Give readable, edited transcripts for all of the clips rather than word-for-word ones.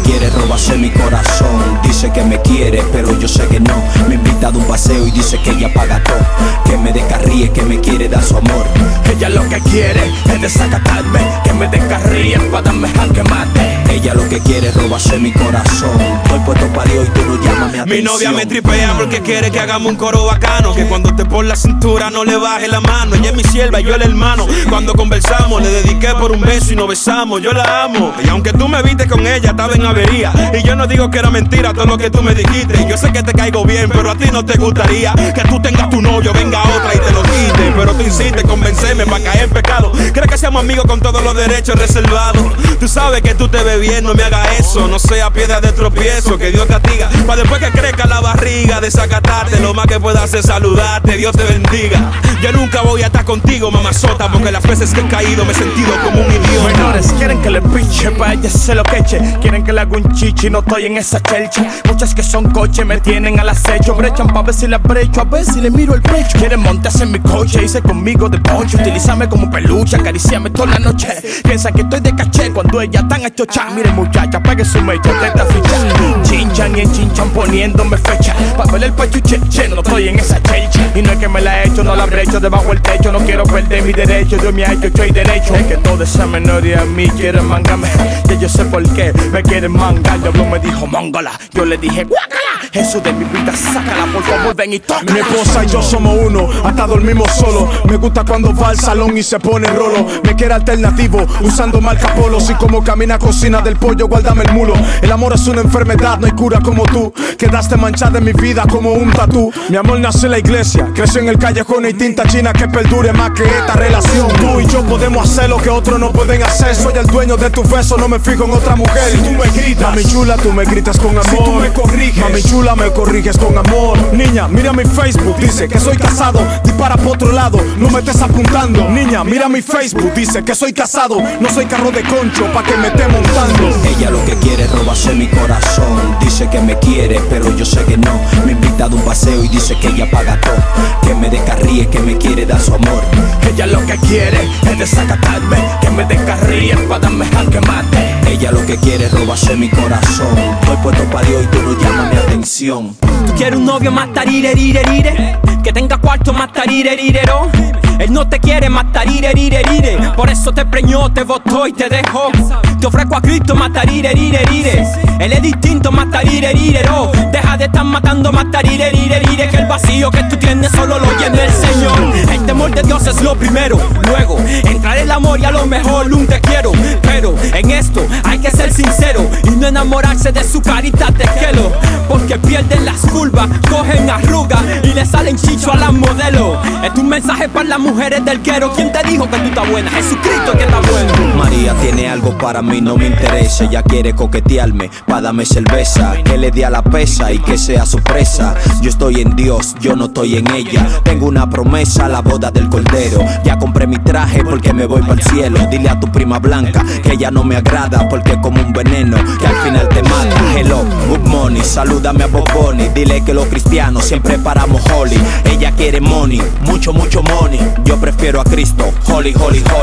quiere robarse mi corazón. Dice que me quiere, pero yo sé que no. Me invita a un paseo y dice que ella paga todo, que me descarríe, que me quiere dar su amor. Ella lo que quiere es desacatarme, que me descarríe para darme jaque mate. Ella lo que quiere es robarse mi corazón. Estoy puesto para Dios y tú no llamas mi atención. Mi novia me tripea porque quiere que hagamos un coro bacano, que cuando te pon la cintura no le baje la mano. Ella es mi sierva y yo el hermano. Cuando conversamos le dediqué por un beso y nos besamos. Yo la amo y aunque tú me viste con ella estaba en avería. Y yo no digo que era mentira todo lo que tú me dijiste. Y yo sé que te caigo bien, pero a ti no te gustaría que tú tengas tu novio, venga otra y te lo quite. Pero tú insistes, convencerme para caer en pecado. ¿Crees que seamos amigos con todos los derechos reservados? Tú sabes que tú te ves bien, no me hagas eso. No sea piedra de tropiezo, que Dios castiga. Para después que crezca la barriga, desacatarte. Lo más que pueda hacer saludarte, Dios te bendiga. Yo nunca voy a estar contigo, mamazota, porque las veces que he caído me he sentido como un idiota. Menores quieren que le piche, pa' ella se lo queche. Quieren que le haga un chichi, no estoy en esa chelcha. Muchas que son coche me tienen al acecho. Brechan pa' ver si la brecho, a ver si le miro el pecho. Quieren montarse en mi coche, hice conmigo de poncho. Utilízame como peluche, acariciame toda la noche. Piensa que estoy de caché cuando ella tan achocha. Miren muchacha, pegue su mecho, te está ficha. Chinchan y enchinchan poniéndome fecha. Pa' ver el pecho che, no estoy en esa chelcha. Y no es que me la he hecho, no la habré hecho debajo del techo. No quiero perder mi derecho, Dios me ha hecho y derecho. Es que toda esa menoría a mí quieren mangarme. Ya yo sé por qué me quieren mangar. Diablo me dijo mongala, yo le dije guácala. Eso de mi vida sácala, por favor ven y tócala. Mi esposa y yo somos uno, hasta dormimos solo. Me gusta cuando va al salón y se pone rolo. Me quiere alternativo, usando marca polo. Si como camina cocina del pollo, guárdame el mulo. El amor es una enfermedad, no hay cura como tú. Quedaste manchada en mi vida como un tatú. Mi amor nació en la iglesia, creció en el callejón. Y tinta china que perdure más que esta relación. Tú y yo podemos hacer lo que otros no pueden hacer. Soy el dueño de tu beso, no me fijo en otra mujer. Si tú me gritas, mami chula, tú me gritas con amor. Si tú me corriges, mami chula, me corriges con amor. Niña, mira mi Facebook, dice que soy casado. Dispara por otro lado, no me estés apuntando. Niña, mira mi Facebook, dice que soy casado. No soy carro de concho pa' que me esté montando. Ella lo que quiere es robarse mi corazón. Dice que me quiere, pero yo sé que no. Me invita a un paseo y dice que ella paga todo, que me descarríe, que me quiere dar su amor. Ella lo que quiere es desacatarme, que me descarríe para darme jaque mate. Ella lo que quiere es robarse mi corazón. Estoy puesto para Dios y tú no llamas mi atención. ¿Tú quieres un novio más tarirerire? Que tenga cuarto más tarirerirero. Él no te quiere más tarirerire. Por eso te preñó, te botó y te dejó. Te ofrezco a Cristo más tarirerire. Él es distinto más tarirerirero. Deja de estar matando más tarirerire. Que el vacío que tú tienes solo lo llena el Señor. El temor de Dios es lo primero. Luego entrar el amor y a lo mejor un te quiero. Pero en esto hay que ser sincero y no enamorarse de su carita de hielo. Porque pierden las curvas, cogen arrugas y le salen chicho a las modelos. Es un mensaje para las mujeres del quiero. ¿Quién te dijo que tú estás buena? Jesucristo que está bueno. María tiene algo para mí, no me interesa. Ella quiere coquetearme, pa' darme cerveza. Que le dé a la pesa y que sea su presa. Yo estoy en Dios, yo no estoy en ella. Tengo una promesa, la boda del cordero. Ya compré mi traje porque me voy para el cielo. Dile a tu prima blanca que ella no me agrada porque es como un veneno que al final te mata. Hello, good morning, salúdame a Bob Bunny. Dile que los cristianos siempre paramos holy. Ella quiere money, mucho money. Yo prefiero a Cristo, holy.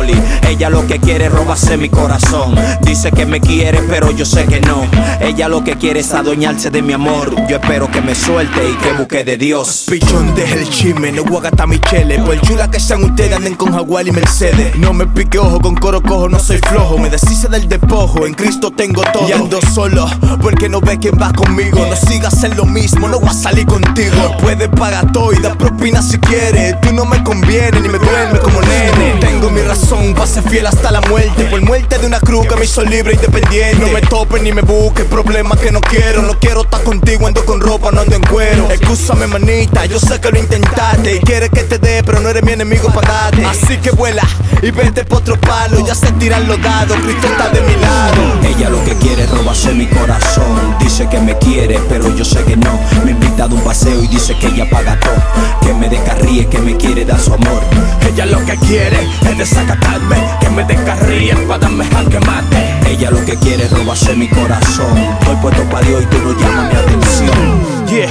Ella lo que quiere es robarse mi corazón. Dice que me quiere pero yo sé que no. Ella lo que quiere es adueñarse de mi amor. Yo espero que me suelte y que busque de Dios. Pichón, deja el chisme, no voy a gastar mi chele. Por chula que sean ustedes, anden con Jaguar y Mercedes. No me pique ojo, con coro cojo, no soy flojo. Me deshice del despojo, en Cristo tengo todo. Y ando solo, porque no ve quién va conmigo. No sigas en lo mismo, no voy a salir contigo. Puedes pagar todo y dar propina si quieres. Tú no me conviene, ni me duerme como nene. Tengo mi razón, pa' ser fiel hasta la muerte. Por muerte de una cruz que me hizo libre e independiente. No me topes ni me busques, problemas que no quiero. No quiero estar contigo, ando con ropa, no ando en cuero. Excúsame manita, yo sé que lo intentaste. Y quieres que te dé, pero no eres mi enemigo, pagate. Así que vuela y vete por otro palo. Ya se tiran los dados, Cristo está de mi lado. Ella lo que quiere es robarse mi corazón. Dice que me quiere, pero yo sé que no. Me invita a un paseo y dice que ella paga todo, que me descarríe, que me quiere dar su amor. Ella lo que quiere es desacatarme, que me descarríe para darme jaque mate. Ella lo que quiere es robarse mi corazón. Estoy puesto para Dios y tú no llamas mi atención.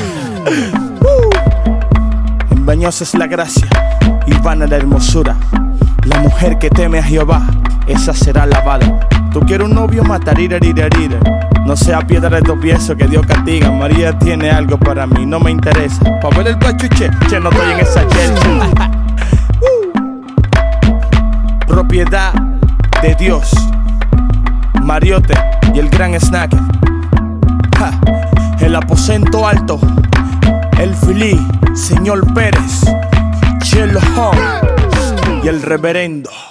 Yeah. Engañosa es la gracia y vana la hermosura. La mujer que teme a Jehová, esa será alabada. Tú quieres un novio, matarirerire. No sea piedra de tropiezo que Dios castiga. María tiene algo para mí, no me interesa. Pa' ver el pachuche, che, no estoy en esa chelcha. Propiedad de Dios, Mariote y el gran Snacker. El aposento alto, el Filí, señor Pérez, Chelo Home y el reverendo.